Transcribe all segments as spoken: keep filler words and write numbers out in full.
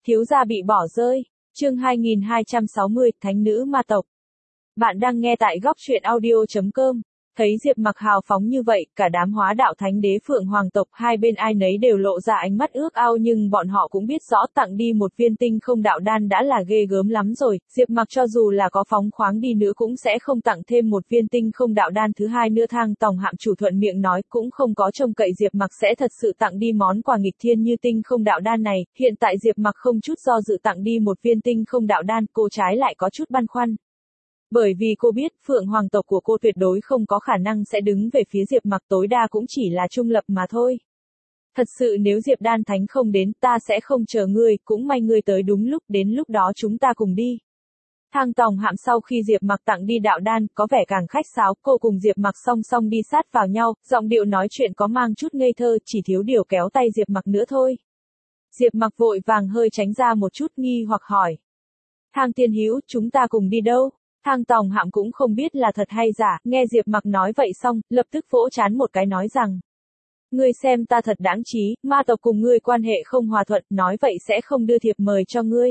Thiếu gia bị bỏ rơi. Chương hai nghìn hai trăm sáu mươi, Thánh nữ ma tộc. Bạn đang nghe tại góc truyện audio chấm com. Thấy Diệp Mặc hào phóng như vậy, cả đám hóa đạo thánh đế Phượng Hoàng tộc hai bên ai nấy đều lộ ra ánh mắt ước ao, nhưng bọn họ cũng biết rõ tặng đi một viên tinh không đạo đan đã là ghê gớm lắm rồi. Diệp Mặc cho dù là có phóng khoáng đi nữa cũng sẽ không tặng thêm một viên tinh không đạo đan thứ hai nữa. Thang Tòng Hạm chủ thuận miệng nói, cũng không có trông cậy Diệp Mặc sẽ thật sự tặng đi món quà nghịch thiên như tinh không đạo đan này. Hiện tại Diệp Mặc không chút do dự tặng đi một viên tinh không đạo đan, cô trái lại có chút băn khoăn. Bởi vì cô biết, Phượng Hoàng tộc của cô tuyệt đối không có khả năng sẽ đứng về phía Diệp Mặc, tối đa cũng chỉ là trung lập mà thôi. Thật sự nếu Diệp Đan Thánh không đến, ta sẽ không chờ ngươi, cũng may ngươi tới đúng lúc, đến lúc đó chúng ta cùng đi. Thang Tòng Hạm sau khi Diệp Mặc tặng đi đạo đan, có vẻ càng khách sáo, cô cùng Diệp Mặc song song đi sát vào nhau, giọng điệu nói chuyện có mang chút ngây thơ, chỉ thiếu điều kéo tay Diệp Mặc nữa thôi. Diệp Mặc vội vàng hơi tránh ra một chút, nghi hoặc hỏi. Thang tiên hữu, chúng ta cùng đi đâu? Thang Tòng Hạm cũng không biết là thật hay giả, nghe Diệp Mặc nói vậy xong, lập tức vỗ trán một cái nói rằng. Ngươi xem ta thật đáng trí, ma tộc cùng ngươi quan hệ không hòa thuận, nói vậy sẽ không đưa thiệp mời cho ngươi.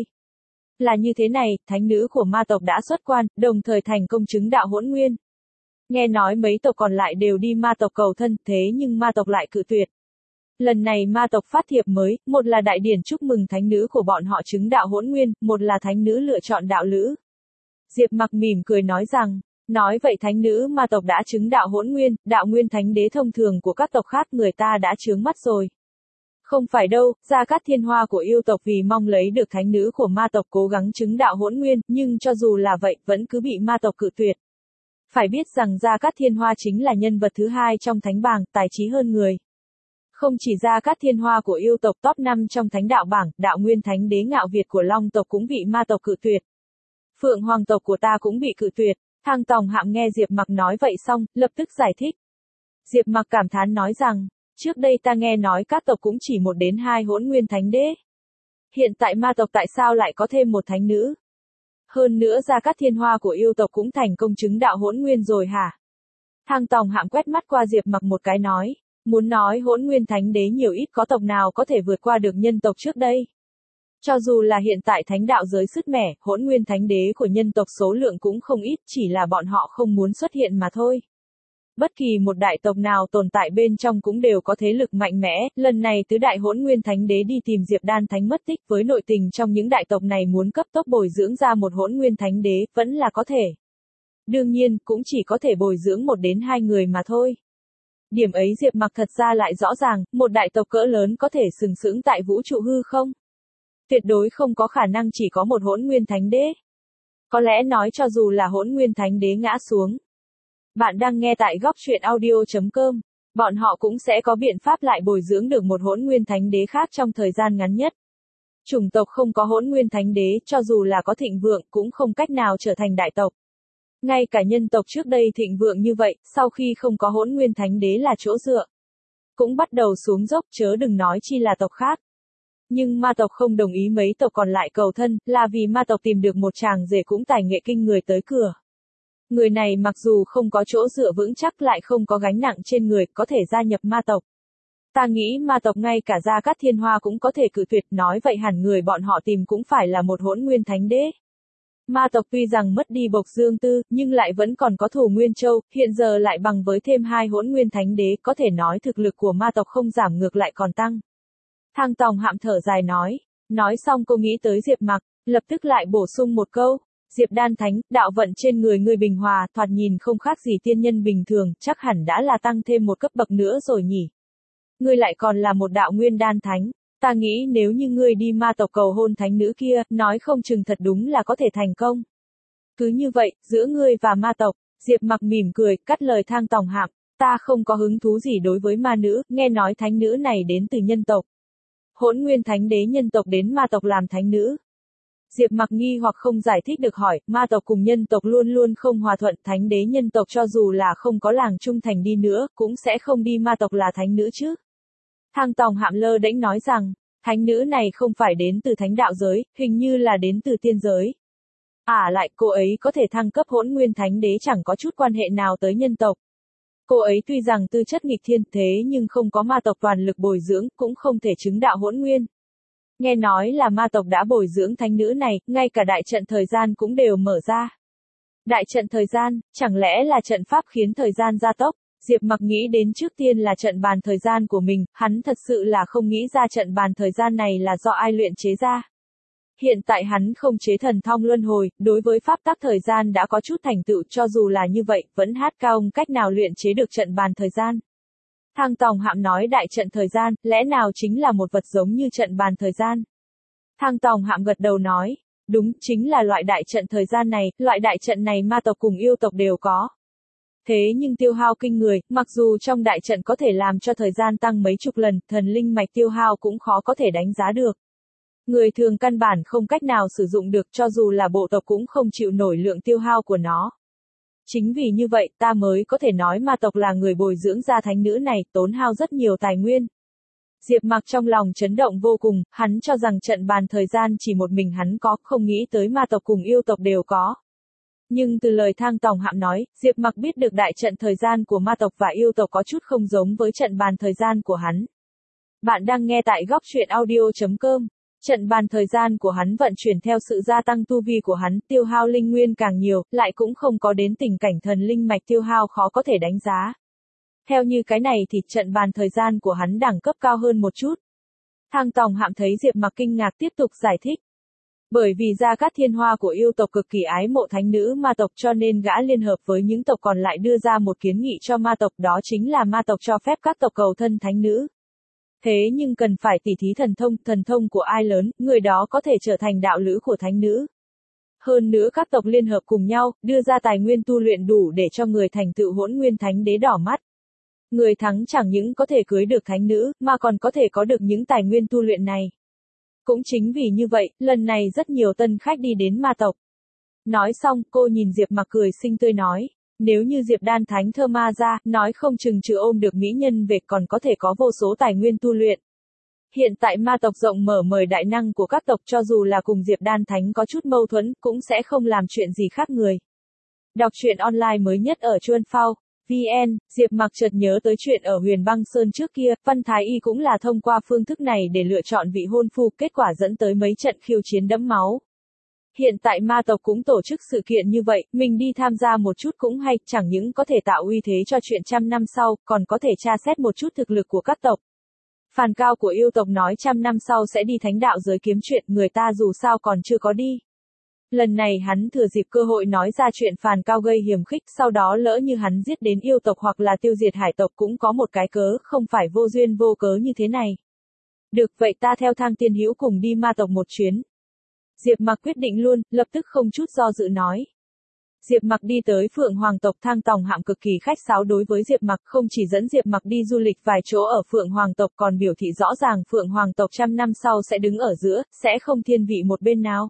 Là như thế này, thánh nữ của ma tộc đã xuất quan, đồng thời thành công chứng đạo hỗn nguyên. Nghe nói mấy tộc còn lại đều đi ma tộc cầu thân, thế nhưng ma tộc lại cự tuyệt. Lần này ma tộc phát thiệp mới, một là đại điển chúc mừng thánh nữ của bọn họ chứng đạo hỗn nguyên, một là thánh nữ lựa chọn đạo lữ. Diệp Mặc mỉm cười nói rằng, nói vậy thánh nữ ma tộc đã chứng đạo hỗn nguyên, đạo nguyên thánh đế thông thường của các tộc khác người ta đã chướng mắt rồi. Không phải đâu, Gia Cát Thiên Hoa của yêu tộc vì mong lấy được thánh nữ của ma tộc cố gắng chứng đạo hỗn nguyên, nhưng cho dù là vậy, vẫn cứ bị ma tộc cự tuyệt. Phải biết rằng Gia Cát Thiên Hoa chính là nhân vật thứ hai trong thánh bảng, tài trí hơn người. Không chỉ Gia Cát Thiên Hoa của yêu tộc top năm trong thánh đạo bảng, đạo nguyên thánh đế Ngạo Việt của Long tộc cũng bị ma tộc cự tuyệt. Phượng Hoàng tộc của ta cũng bị cự tuyệt. Thang Tòng Hạm nghe Diệp Mặc nói vậy xong, lập tức giải thích. Diệp Mặc cảm thán nói rằng, trước đây ta nghe nói các tộc cũng chỉ một đến hai hỗn nguyên thánh đế. Hiện tại ma tộc tại sao lại có thêm một thánh nữ? Hơn nữa Gia Cát Thiên Hoa của yêu tộc cũng thành công chứng đạo hỗn nguyên rồi hả? Thang Tòng Hạm quét mắt qua Diệp Mặc một cái nói, muốn nói hỗn nguyên thánh đế nhiều ít có tộc nào có thể vượt qua được nhân tộc trước đây? Cho dù là hiện tại thánh đạo giới sứt mẻ, hỗn nguyên thánh đế của nhân tộc số lượng cũng không ít, chỉ là bọn họ không muốn xuất hiện mà thôi. Bất kỳ một đại tộc nào tồn tại bên trong cũng đều có thế lực mạnh mẽ, lần này tứ đại hỗn nguyên thánh đế đi tìm Diệp Đan Thánh mất tích, với nội tình trong những đại tộc này muốn cấp tốc bồi dưỡng ra một hỗn nguyên thánh đế, vẫn là có thể. Đương nhiên, cũng chỉ có thể bồi dưỡng một đến hai người mà thôi. Điểm ấy Diệp Mặc thật ra lại rõ ràng, một đại tộc cỡ lớn có thể sừng sững tại vũ trụ hư không? Tuyệt đối không có khả năng chỉ có một hỗn nguyên thánh đế. Có lẽ nói cho dù là hỗn nguyên thánh đế ngã xuống. Bạn đang nghe tại góc truyện audio chấm com. Bọn họ cũng sẽ có biện pháp lại bồi dưỡng được một hỗn nguyên thánh đế khác trong thời gian ngắn nhất. Chủng tộc không có hỗn nguyên thánh đế, cho dù là có thịnh vượng, cũng không cách nào trở thành đại tộc. Ngay cả nhân tộc trước đây thịnh vượng như vậy, sau khi không có hỗn nguyên thánh đế là chỗ dựa, cũng bắt đầu xuống dốc, chớ đừng nói chi là tộc khác. Nhưng ma tộc không đồng ý mấy tộc còn lại cầu thân, là vì ma tộc tìm được một chàng rể cũng tài nghệ kinh người tới cửa. Người này mặc dù không có chỗ dựa vững chắc lại không có gánh nặng trên người, có thể gia nhập ma tộc. Ta nghĩ ma tộc ngay cả Gia Cát Thiên Hoa cũng có thể cự tuyệt, nói vậy hẳn người bọn họ tìm cũng phải là một hỗn nguyên thánh đế. Ma tộc tuy rằng mất đi Bộc Dương Tư, nhưng lại vẫn còn có Thủ Nguyên Châu, hiện giờ lại bằng với thêm hai hỗn nguyên thánh đế, có thể nói thực lực của ma tộc không giảm ngược lại còn tăng. Thang Tòng Hạm thở dài nói, nói xong cô nghĩ tới Diệp Mặc, lập tức lại bổ sung một câu, Diệp Đan Thánh, đạo vận trên người ngươi bình hòa, thoạt nhìn không khác gì tiên nhân bình thường, chắc hẳn đã là tăng thêm một cấp bậc nữa rồi nhỉ. Ngươi lại còn là một đạo nguyên đan thánh, ta nghĩ nếu như ngươi đi ma tộc cầu hôn thánh nữ kia, nói không chừng thật đúng là có thể thành công. Cứ như vậy, giữa ngươi và ma tộc, Diệp Mặc mỉm cười, cắt lời Thang Tòng Hạm, ta không có hứng thú gì đối với ma nữ, nghe nói thánh nữ này đến từ nhân tộc. Hỗn nguyên thánh đế nhân tộc đến ma tộc làm thánh nữ. Diệp Mặc nghi hoặc không giải thích được hỏi, ma tộc cùng nhân tộc luôn luôn không hòa thuận, thánh đế nhân tộc cho dù là không có làng trung thành đi nữa, cũng sẽ không đi ma tộc là thánh nữ chứ. Thang Tòng Hạm lơ đễnh nói rằng, thánh nữ này không phải đến từ thánh đạo giới, hình như là đến từ tiên giới. À lại, cô ấy có thể thăng cấp hỗn nguyên thánh đế chẳng có chút quan hệ nào tới nhân tộc. Cô ấy tuy rằng tư chất nghịch thiên thế nhưng không có ma tộc toàn lực bồi dưỡng, cũng không thể chứng đạo hỗn nguyên. Nghe nói là ma tộc đã bồi dưỡng thánh nữ này, ngay cả đại trận thời gian cũng đều mở ra. Đại trận thời gian, chẳng lẽ là trận pháp khiến thời gian gia tốc? Diệp Mặc nghĩ đến trước tiên là trận bàn thời gian của mình, hắn thật sự là không nghĩ ra trận bàn thời gian này là do ai luyện chế ra. Hiện tại hắn không chế thần thong luân hồi, đối với pháp tắc thời gian đã có chút thành tựu, cho dù là như vậy, vẫn hát cao ông cách nào luyện chế được trận bàn thời gian. Thang Tòng Hạm nói đại trận thời gian, lẽ nào chính là một vật giống như trận bàn thời gian? Thang Tòng Hạm gật đầu nói, đúng, chính là loại đại trận thời gian này, loại đại trận này ma tộc cùng yêu tộc đều có. Thế nhưng tiêu hao kinh người, mặc dù trong đại trận có thể làm cho thời gian tăng mấy chục lần, thần linh mạch tiêu hao cũng khó có thể đánh giá được. Người thường căn bản không cách nào sử dụng được, cho dù là bộ tộc cũng không chịu nổi lượng tiêu hao của nó. Chính vì như vậy, ta mới có thể nói ma tộc là người bồi dưỡng ra thánh nữ này, tốn hao rất nhiều tài nguyên. Diệp Mặc trong lòng chấn động vô cùng, hắn cho rằng trận bàn thời gian chỉ một mình hắn có, không nghĩ tới ma tộc cùng yêu tộc đều có. Nhưng từ lời Thang Tòng Hạm nói, Diệp Mặc biết được đại trận thời gian của ma tộc và yêu tộc có chút không giống với trận bàn thời gian của hắn. Bạn đang nghe tại góc truyện audio chấm com. Trận bàn thời gian của hắn vận chuyển theo sự gia tăng tu vi của hắn, tiêu hao linh nguyên càng nhiều, lại cũng không có đến tình cảnh thần linh mạch tiêu hao khó có thể đánh giá. Theo như cái này thì trận bàn thời gian của hắn đẳng cấp cao hơn một chút. Thang Tòng Hạm thấy Diệp Mặc kinh ngạc tiếp tục giải thích. Bởi vì Gia Cát Thiên Hoa của yêu tộc cực kỳ ái mộ thánh nữ ma tộc, cho nên gã liên hợp với những tộc còn lại đưa ra một kiến nghị cho ma tộc, đó chính là ma tộc cho phép các tộc cầu thân thánh nữ. Thế nhưng cần phải tỉ thí thần thông, thần thông của ai lớn, người đó có thể trở thành đạo lữ của thánh nữ. Hơn nữa các tộc liên hợp cùng nhau, đưa ra tài nguyên tu luyện đủ để cho người thành tựu Hỗn Nguyên Thánh Đế đỏ mắt. Người thắng chẳng những có thể cưới được thánh nữ, mà còn có thể có được những tài nguyên tu luyện này. Cũng chính vì như vậy, lần này rất nhiều tân khách đi đến ma tộc. Nói xong, cô nhìn Diệp Mặc cười xinh tươi nói, nếu như Diệp Đan Thánh Thơ Ma ra, nói không chừng trừ ôm được mỹ nhân về còn có thể có vô số tài nguyên tu luyện. Hiện tại ma tộc rộng mở mời đại năng của các tộc, cho dù là cùng Diệp Đan Thánh có chút mâu thuẫn, cũng sẽ không làm chuyện gì khác người. Đọc truyện online mới nhất ở Chuan Phao. vê en, Diệp Mặc chợt nhớ tới chuyện ở Huyền Băng Sơn trước kia, Văn Thái Y cũng là thông qua phương thức này để lựa chọn vị hôn phu, kết quả dẫn tới mấy trận khiêu chiến đẫm máu. Hiện tại ma tộc cũng tổ chức sự kiện như vậy, mình đi tham gia một chút cũng hay, chẳng những có thể tạo uy thế cho chuyện trăm năm sau, còn có thể tra xét một chút thực lực của các tộc. Phàn Cao của yêu tộc nói trăm năm sau sẽ đi thánh đạo giới kiếm chuyện, người ta dù sao còn chưa có đi. Lần này hắn thừa dịp cơ hội nói ra chuyện Phàn Cao gây hiểm khích, sau đó lỡ như hắn giết đến yêu tộc hoặc là tiêu diệt hải tộc cũng có một cái cớ, không phải vô duyên vô cớ như thế này. Được vậy ta theo Thang Tiên Hữu cùng đi ma tộc một chuyến. Diệp Mặc quyết định luôn, lập tức không chút do dự nói. Diệp Mặc đi tới Phượng Hoàng tộc, Thang Tòng Hạm cực kỳ khách sáo đối với Diệp Mặc, không chỉ dẫn Diệp Mặc đi du lịch vài chỗ ở Phượng Hoàng tộc còn biểu thị rõ ràng Phượng Hoàng tộc trăm năm sau sẽ đứng ở giữa, sẽ không thiên vị một bên nào.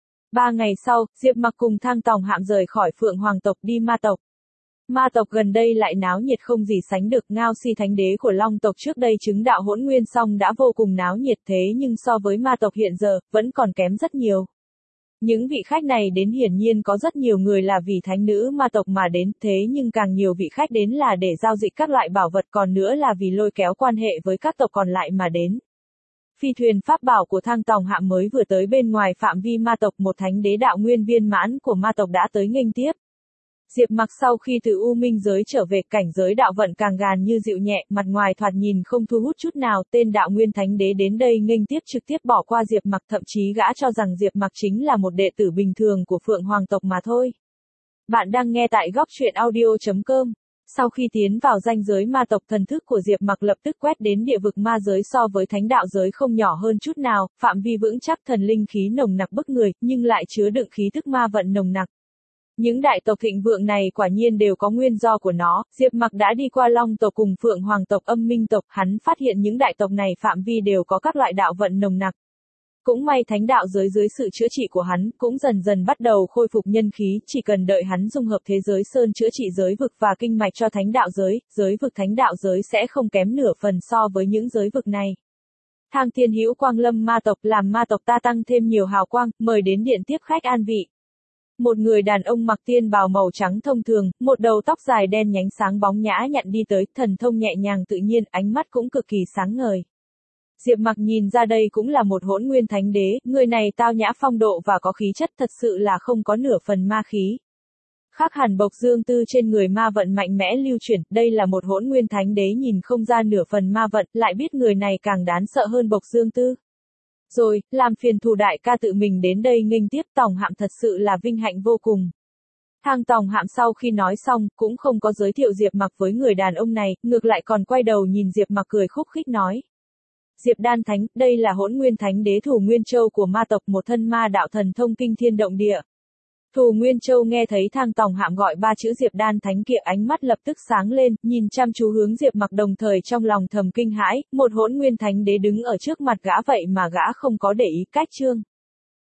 Ba ngày sau, Diệp Mặc cùng Thang Tòng Hạm rời khỏi Phượng Hoàng tộc đi ma tộc. Ma tộc gần đây lại náo nhiệt không gì sánh được, Ngao Si Thánh Đế của Long tộc trước đây chứng đạo Hỗn Nguyên xong đã vô cùng náo nhiệt, thế nhưng so với ma tộc hiện giờ, vẫn còn kém rất nhiều. Những vị khách này đến hiển nhiên có rất nhiều người là vì thánh nữ ma tộc mà đến, thế nhưng càng nhiều vị khách đến là để giao dịch các loại bảo vật, còn nữa là vì lôi kéo quan hệ với các tộc còn lại mà đến. Phi thuyền pháp bảo của Thang Tòng Hạm mới vừa tới bên ngoài phạm vi ma tộc, một thánh đế đạo nguyên viên mãn của ma tộc đã tới nghênh tiếp. Diệp Mặc sau khi từ U Minh giới trở về, cảnh giới đạo vận càng gàn như dịu nhẹ, mặt ngoài thoạt nhìn không thu hút chút nào, tên đạo nguyên thánh đế đến đây nghênh tiếp trực tiếp bỏ qua Diệp Mặc, thậm chí gã cho rằng Diệp Mặc chính là một đệ tử bình thường của Phượng Hoàng tộc mà thôi. Bạn đang nghe tại góc truyện audio chấm com. Sau khi tiến vào ranh giới ma tộc, thần thức của Diệp Mặc lập tức quét đến địa vực ma giới, so với thánh đạo giới không nhỏ hơn chút nào, phạm vi vững chắc, thần linh khí nồng nặc bức người, nhưng lại chứa đựng khí tức ma vận nồng nặc. Những đại tộc thịnh vượng này quả nhiên đều có nguyên do của nó, Diệp Mặc đã đi qua Long tộc cùng Phượng Hoàng tộc, Âm Minh tộc, hắn phát hiện những đại tộc này phạm vi đều có các loại đạo vận nồng nặc. Cũng may thánh đạo giới dưới sự chữa trị của hắn, cũng dần dần bắt đầu khôi phục nhân khí, chỉ cần đợi hắn dung hợp thế giới sơn chữa trị giới vực và kinh mạch cho thánh đạo giới, giới vực thánh đạo giới sẽ không kém nửa phần so với những giới vực này. Thang Thiên Hữu Quang Lâm ma tộc, làm ma tộc ta tăng thêm nhiều hào quang, mời đến điện tiếp khách an vị. Một người đàn ông mặc tiên bào màu trắng thông thường, một đầu tóc dài đen nhánh sáng bóng nhã nhặn đi tới, thần thông nhẹ nhàng tự nhiên, ánh mắt cũng cực kỳ sáng ngời. Diệp Mặc nhìn ra đây cũng là một hỗn nguyên thánh đế, người này tao nhã phong độ và có khí chất thật sự là không có nửa phần ma khí. Khác hẳn Bộc Dương Tư trên người ma vận mạnh mẽ lưu chuyển, đây là một hỗn nguyên thánh đế nhìn không ra nửa phần ma vận, lại biết người này càng đáng sợ hơn Bộc Dương Tư. Rồi, làm phiền Thù đại ca tự mình đến đây nghênh tiếp Tòng Hạm thật sự là vinh hạnh vô cùng. Thang Tòng Hạm sau khi nói xong, cũng không có giới thiệu Diệp Mặc với người đàn ông này, ngược lại còn quay đầu nhìn Diệp Mặc cười khúc khích nói. Diệp Đan Thánh, đây là hỗn nguyên thánh đế Thù Nguyên Châu của ma tộc, một thân ma đạo thần thông kinh thiên động địa. Thù Nguyên Châu nghe thấy Thang Tòng Hạm gọi ba chữ Diệp Đan Thánh kia, ánh mắt lập tức sáng lên, nhìn chăm chú hướng Diệp Mặc, đồng thời trong lòng thầm kinh hãi, một hỗn nguyên thánh đế đứng ở trước mặt gã vậy mà gã không có để ý cách trương.